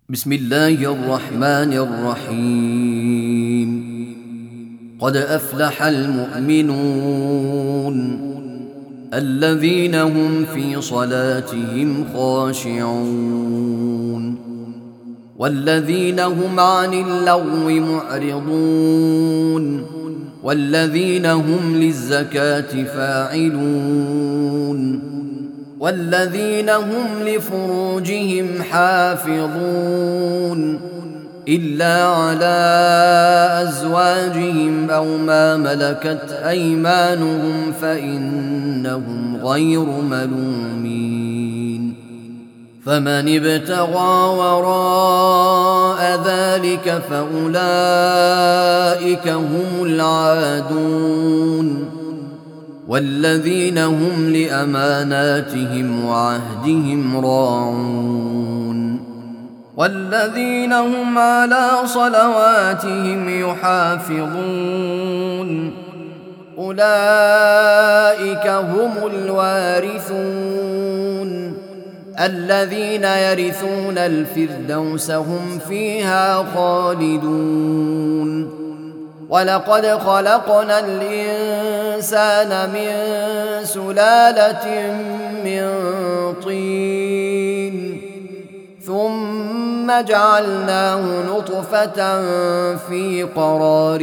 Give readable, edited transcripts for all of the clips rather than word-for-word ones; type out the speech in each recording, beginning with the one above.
بسم الله الرحمن الرحيم. قد أفلح المؤمنون الذين هم في صلاتهم خاشعون والذين هم عن اللغو معرضون والذين هم للزكاة فاعلون والذين هم لفروجهم حافظون إلا على أزواجهم أو ما ملكت أيمانهم فإنهم غير ملومين. فمن ابتغى وراء ذلك فأولئك هم العادون والذين هم لأماناتهم وعهدهم راعون والذين هم على صلواتهم يحافظون أولئك هم الوارثون الذين يرثون الفردوس هم فيها خالدون. ولقد خلقنا الإنسان من سلالة من طين ثم جعلناه نطفة في قرار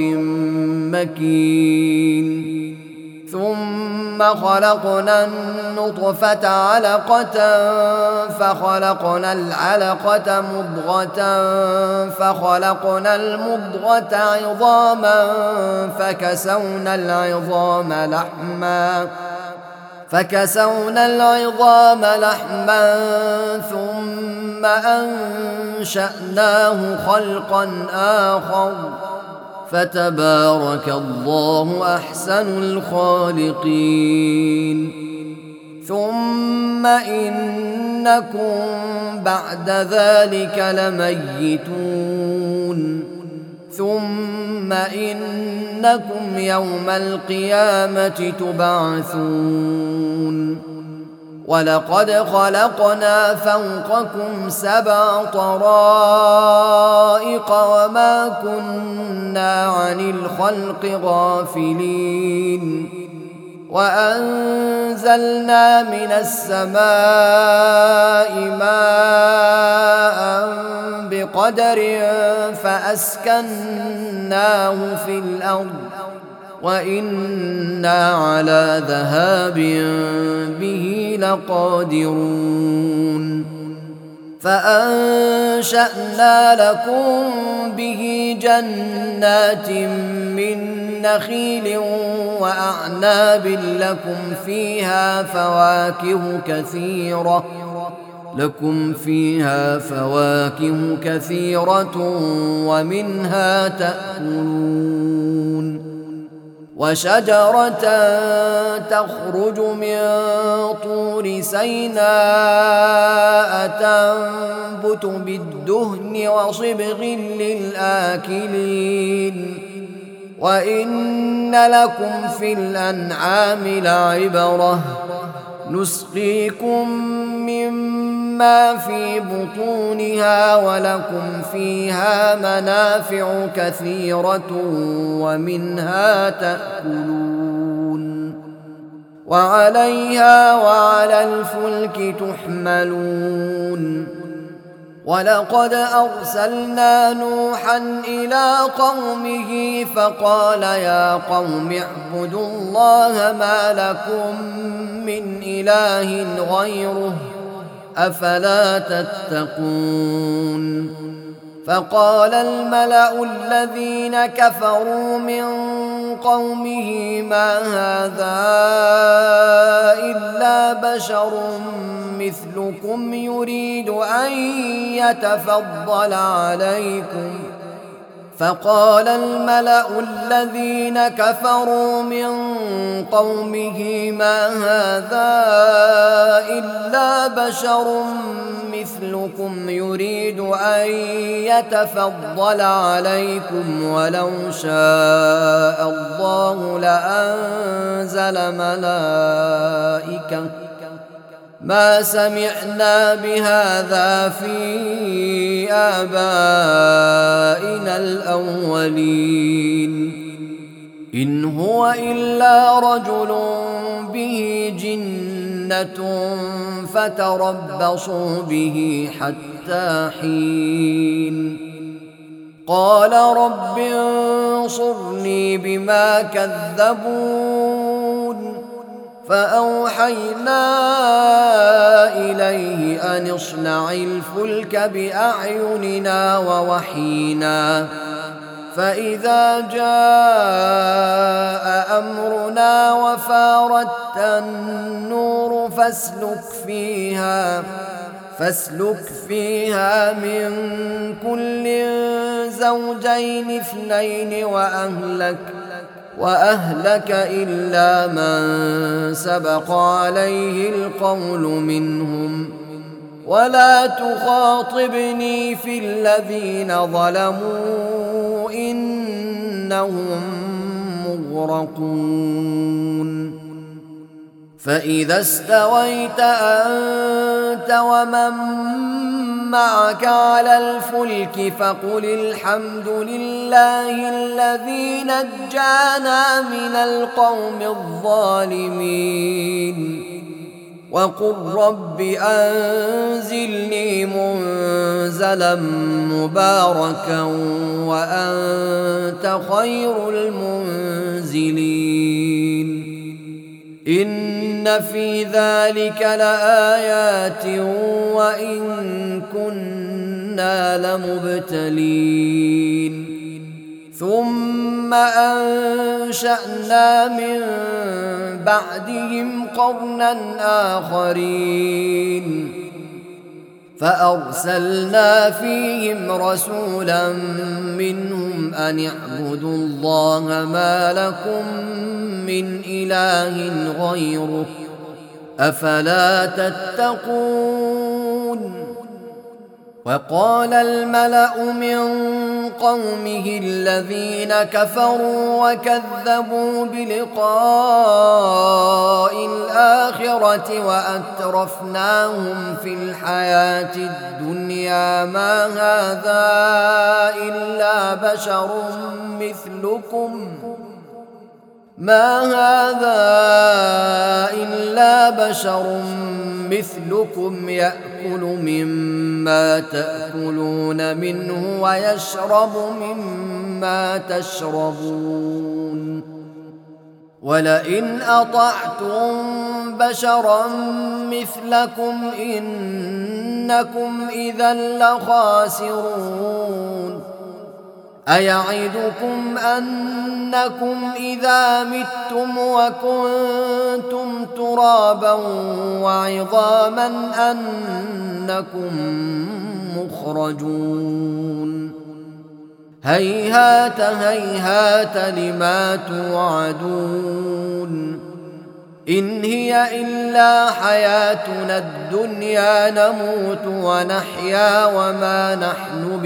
مكين ثم خلقنا النطفة علقة فخلقنا العلقة مضغة فخلقنا المضغة عظاما فكسونا العظام لحما ثم أنشأناه خلقا آخر فتبارك الله أحسن الخالقين. ثم إنكم بعد ذلك لميتون ثم إنكم يوم القيامة تبعثون. ولقد خلقنا فوقكم 7 طرائق وما كنا عن الخلق غافلين وأنزلنا من السماء ماء بقدر فأسكناه في الأرض وإنا على ذهاب به لقادرون. فأنشأنا لكم به جنات من نخيل وأعناب لكم فيها فواكه كثيرة ومنها تأكلون. وشجرة تخرج من طور سيناء تنبت بالدهن وصبغ للآكلين. وإن لكم في الأنعام لعبرة نسقيكم مما في بطونها ولكم فيها منافع كثيرة ومنها تأكلون وعليها وعلى الفلك تحملون. ولقد أرسلنا نوحا إلى قومه فقال يا قوم اعبدوا الله ما لكم من إله غيره أفلا تتقون. فقال الملأ الذين كفروا من قومه ما هذا إلا بشر مثلكم يريد أن يتفضل عليكم. فقال الملأ الذين كفروا من قومه ما هذا إلا بشر مثلكم يريد أن يتفضل عليكم ولو شاء الله لأنزل ملائكة ما سمعنا بهذا في آبائنا الأولين إن هو إلا رجل به جنة فتربصوا به حتى حين قال رب انصرني بما كذبون فأوحينا إليه أن اصنع الفلك بأعيننا ووحينا فإذا جاء أمرنا وفاردت النور فاسلك فيها من كل زوجين اثنين وأهلك إلا من سبق عليه القول منهم ولا تخاطبني في الذين ظلموا إنهم مغرقون فإذا استويت أنت ومن معك على الفلك فقل الحمد لله الذي نجانا من القوم الظالمين وقل رب أنزلني منزلا مباركا وأنت خير المنزلين إن في ذلك لآيات وإن كنا لمبتلين ثم أنشأنا من بعدهم قرنا آخرين فأرسلنا فيهم رسولا منهم أن اعبدوا الله ما لكم من إله غيره أفلا تتقون وقال الملأ من قومه الذين كفروا وكذبوا بلقاء الآخرة وأترفناهم في الحياة الدنيا ما هذا إلا بشر مثلكم يأكل مما تأكلون منه ويشرب مما تشربون ولئن أطعتم بشرا مثلكم إنكم إذا لخاسرون أيعدكم أنكم إذا متم وكنتم ترابا وعظاما أنكم مخرجون هيهات هيهات لما توعدون إن هي إلا حياتنا الدنيا نموت ونحيا وما نحن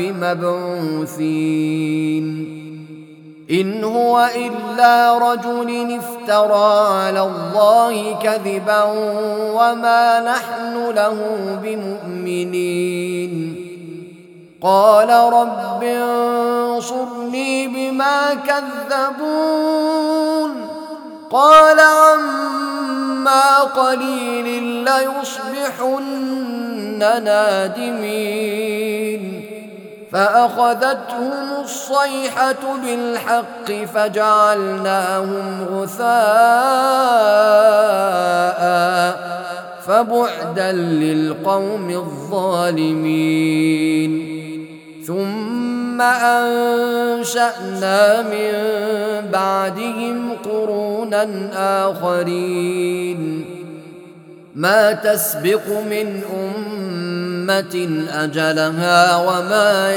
بمبعوثين إن هو إلا رجل افترى على الله كذبا وما نحن له بمؤمنين قال رب انصرني بما كذبون قال عما قليل ليصبحن نادمين فأخذتهم الصيحة بالحق فجعلناهم غثاء فبعدا للقوم الظالمين ثم أنشأنا من بعدهم قرونا آخرين ما تسبق من أمة أجلها وما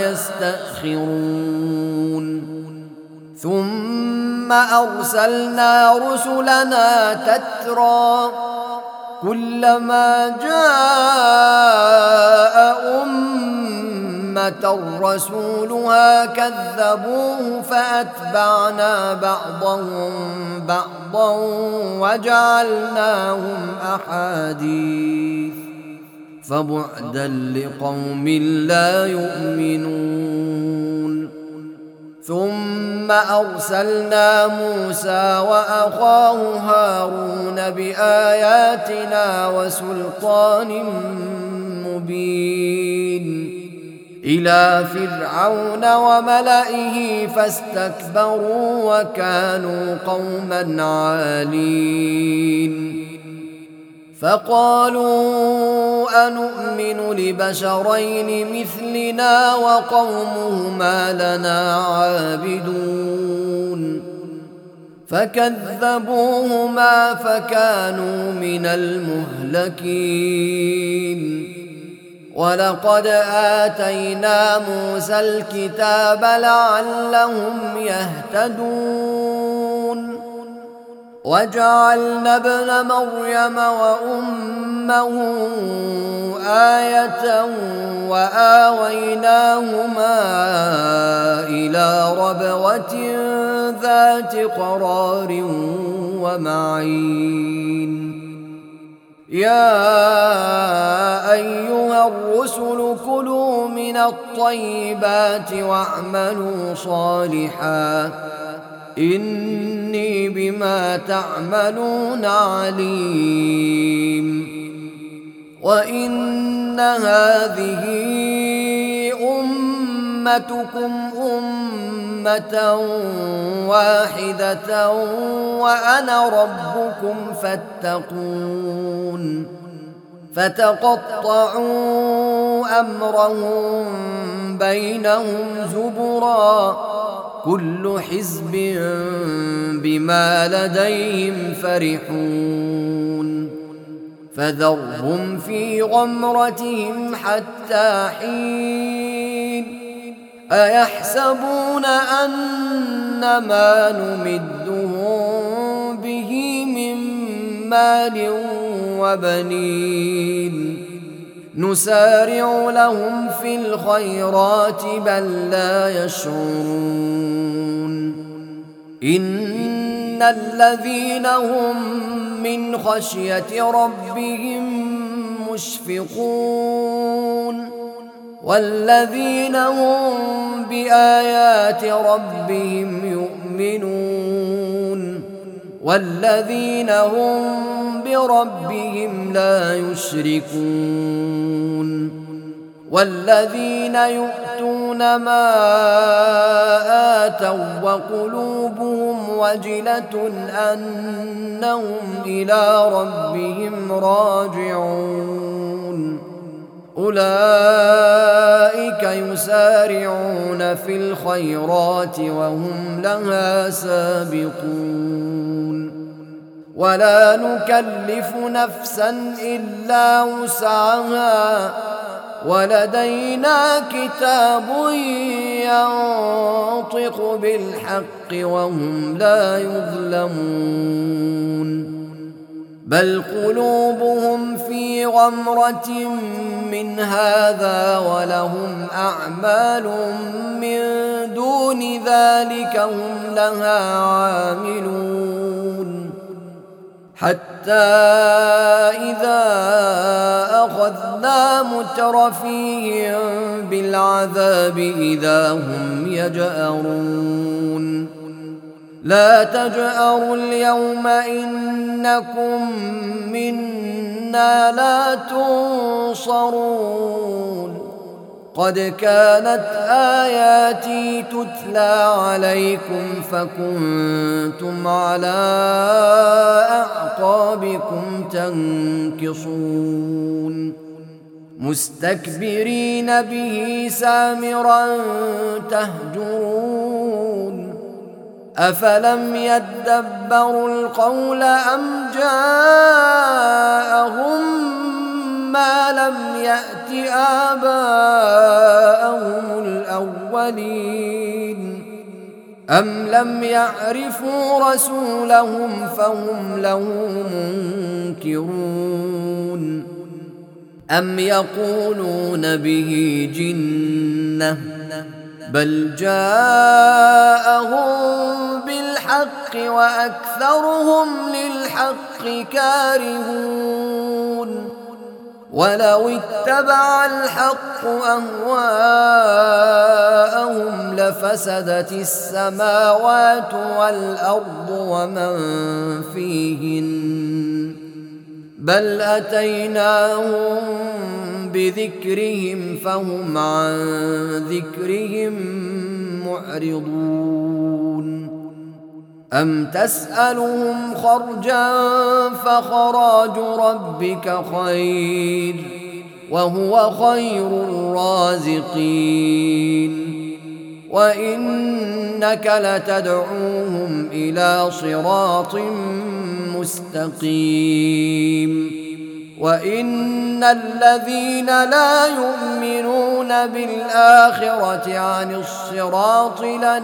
يستأخرون ثم أرسلنا رسلنا تترى كلما جاء أمة أمة رسولها كذبوه فأتبعنا بعضهم بعضا وجعلناهم أحاديث فبعدا لقوم لا يؤمنون. ثم أرسلنا موسى وأخاه هارون بآياتنا وسلطان مبين إلى فرعون وملئه فاستكبروا وكانوا قوما عالين. فقالوا أنؤمن لبشرين مثلنا وقومهما لنا عابدون فكذبوهما فكانوا من المهلكين. ولقد آتينا موسى الكتاب لعلهم يهتدون وجعلنا ابن مريم وأمه آية وآويناهما إلى ربوة ذات قرار ومعين. يا أيها الرسل كلوا من الطيبات واعملوا صالحا إني بما تعملون عليم. وإن هذه أمتكم أمة واحدة وأنا ربكم فاتقون. فتقطعوا أمرهم بينهم زبرا كل حزب بما لديهم فرحون. فذرهم في غمرتهم حتى حين. أيحسبون أن ما نمدهم به من مال وبنين نسارع لهم في الخيرات بل لا يشعرون. إن الذين هم من خشية ربهم مشفقون والذين هم بآيات ربهم يؤمنون والذين هم بربهم لا يشركون والذين يؤتون ما آتوا وقلوبهم وجلة أنهم إلى ربهم راجعون أولئك يسارعون في الخيرات وهم لها سابقون. ولا نكلف نفسا إلا وسعها ولدينا كتاب ينطق بالحق وهم لا يظلمون. بل قلوبهم في غمرة من هذا ولهم أعمال من دون ذلك هم لها عاملون. حتى إذا أخذنا مترفيهم بالعذاب إذا هم يجأرون. لا تجأروا اليوم إنكم منا لا تنصرون. قد كانت آياتي تتلى عليكم فكنتم على أعقابكم تنكصون مستكبرين به سامرا تهجرون. أفلم يدبروا القول أم جاءهم ما لم يأت آباءهم الأولين أم لم يعرفوا رسولهم فهم له منكرون. أم يقولون به جنة بل جاءهم بالحق وأكثرهم للحق كارهون ولو اتبع الحق أهواءهم لفسدت السماوات والأرض ومن فيهن بل أتيناهم بذكرهم فهم عن ذكرهم معرضون أم تسألهم خرجا فخراج ربك خير وهو خير الرازقين وإنك لتدعوهم إلى صراط مستقيم وإن الذين لا يؤمنون بالآخرة عن الصراط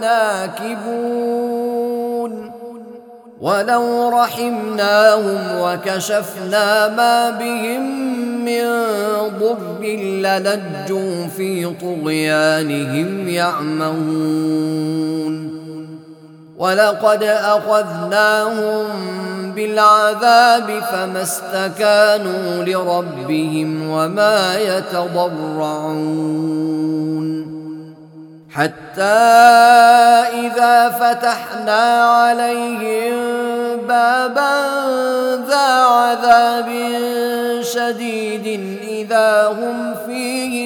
لناكبون ولو رحمناهم وكشفنا ما بهم من ضر للجوا في طغيانهم يعمهون ولقد أخذناهم بالعذاب فما استكانوا لربهم وما يتضرعون حتى إذا فتحنا عليهم بابا ذا عذاب شديد إذا هم فيه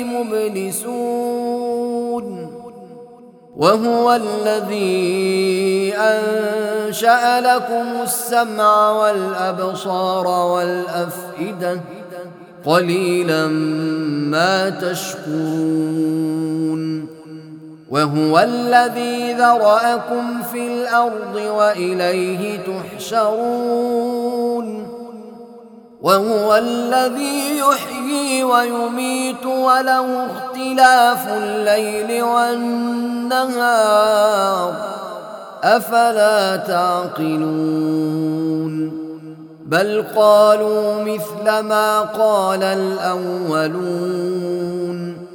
مبلسون وهو الذي أنشأ لكم السمع والأبصار والأفئدة قليلا ما تشكرون وهو الذي ذرأكم في الأرض وإليه تحشرون وهو الذي يحيي ويميت وله اختلاف الليل والنهار أفلا تعقلون بل قالوا مثل ما قال الأولون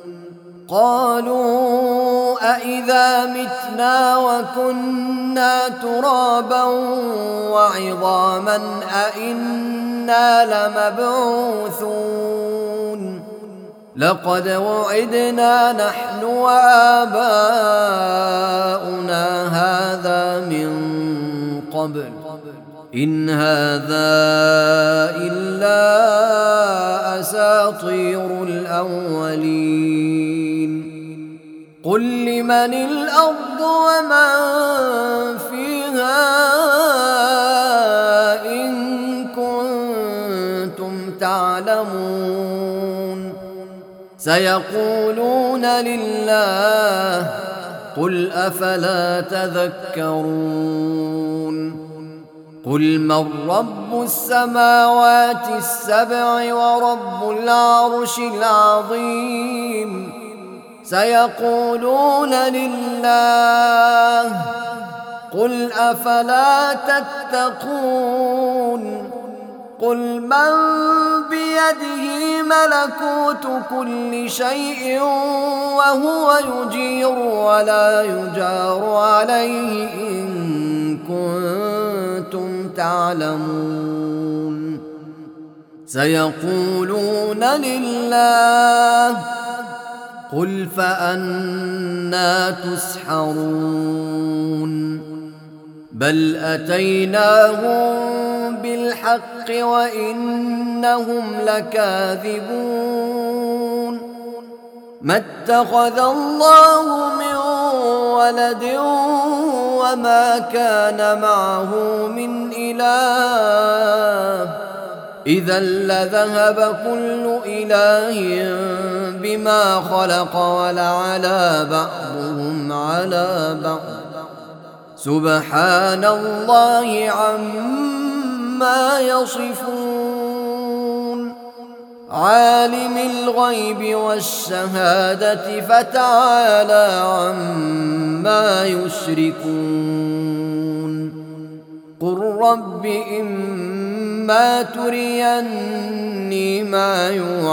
قالوا أإذا متنا وكنا ترابا وعظاما أإنا لمبعوثون لقد وعدنا نحن وآباؤنا هذا من قبل إن هذا إلا أساطير الأولين قل لمن الأرض ومن فيها إن كنتم تعلمون سيقولون لله قل أفلا تذكرون قل من رب السماوات السبع ورب العرش العظيم سيقولون لله قل أفلا تتقون قل من بيده ملكوت كل شيء وهو يجير ولا يجار عليه إن كنتم تعلمون سيقولون لله قل فأنى تسحرون بل أتيناهم بالحق وإنهم لكاذبون ما اتخذ الله من ولد وما كان معه من إله إذا لذهب كل إله بما خلق ولعلى بعضهم على بعض سبحان الله عما يصفون عالم الغيب والشهادة فتعالى عما يشركون قل رب إما إما تريني ما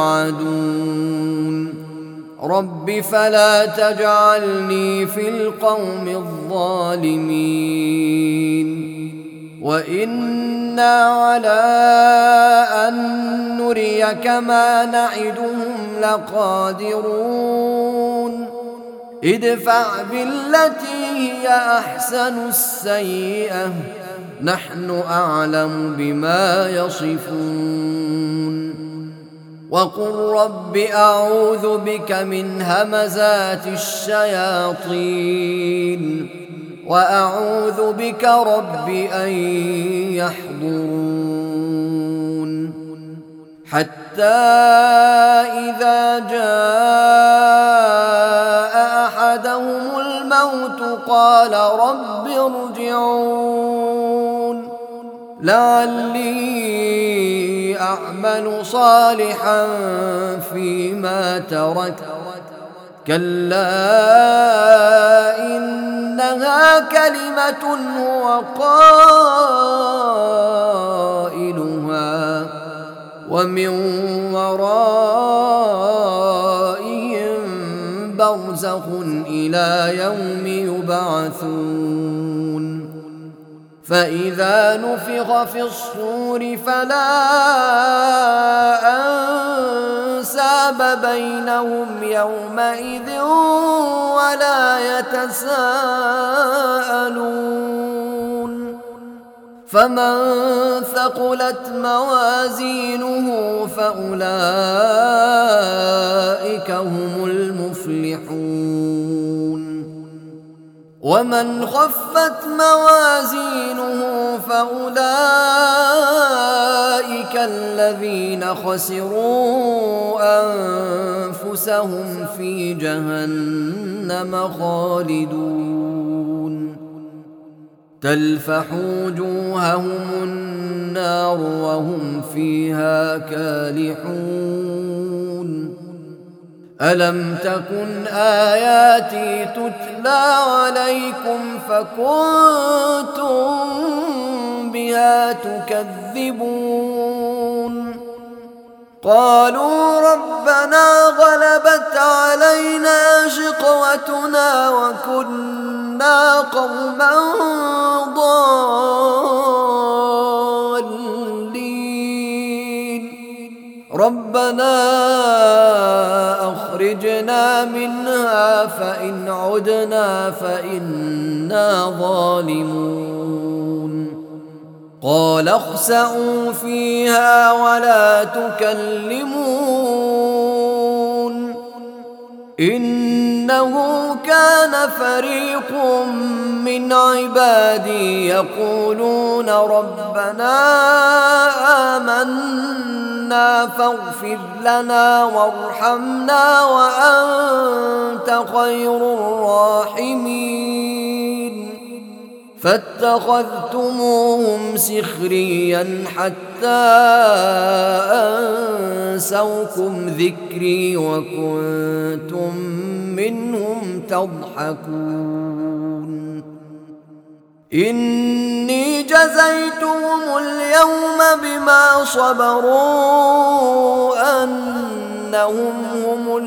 يوعدون رب فلا تجعلني في القوم الظالمين وإنا على أن نريك ما نعدهم لقادرون ادفع بالتي هي أحسن السيئة نحن أعلم بما يصفون وقل رب أعوذ بك من همزات الشياطين وأعوذ بك رب أن يحضرون حتى إذا جاء أحدهم الموت قال رب ارجعون لعلي أعمل صالحا فيما تركت كلا إنها كلمة هو قائلها ومن ورائهم برزخ إلى يوم يبعثون فإذا نفخ في الصور فلا أنساب بينهم يومئذ ولا يتساءلون فمن ثقلت موازينه فأولئك هم المفلحون ومن خفت موازينه فأولئك الذين خسروا أنفسهم في جهنم خالدون تلفح وجوههم النار وهم فيها كالحون ألم تكن آياتي تتلى عليكم فكنتم بها تكذبون قالوا ربنا غلبت علينا شقوتنا وكنا قوما ضالين ربنا أخرجنا منها فإن عدنا فإنا ظالمون قال اخسئوا فيها ولا تكلمون إنه كان فريق من عبادي يقولون ربنا آمنا فاغفر لنا وارحمنا وأنت خير الراحمين فاتخذتموهم سخريا حتى أنسوكم ذكري وكنتم منهم تضحكون إني جزيتهم اليوم بما صبروا أنهم هم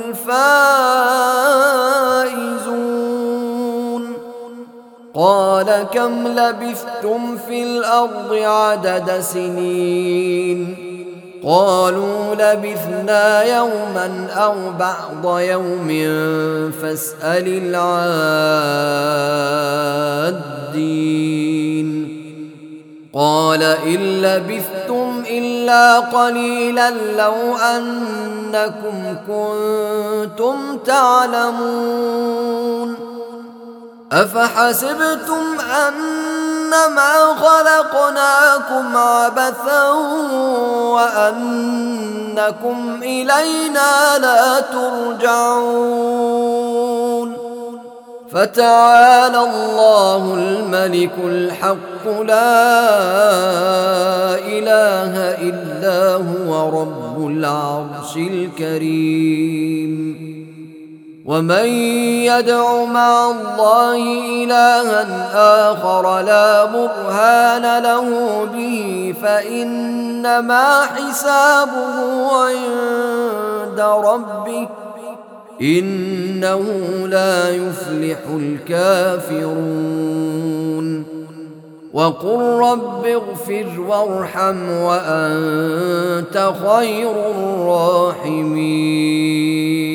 الفائزون قال كم لبثتم في الأرض عدد سنين قالوا لبثنا يوما أو بعض يوم فاسأل العادين قال إن لبثتم إلا قليلا لو أنكم كنتم تعلمون أفحسبتم أنما خلقناكم عبثا وأنكم إلينا لا ترجعون فتعالى الله الملك الحق لا إله إلا هو رب العرش الكريم ومن يدع مع الله إلها آخر لا برهان له به فإنما حسابه عند ربه إنه لا يفلح الكافرون وقل رب اغفر وارحم وأنت خير الراحمين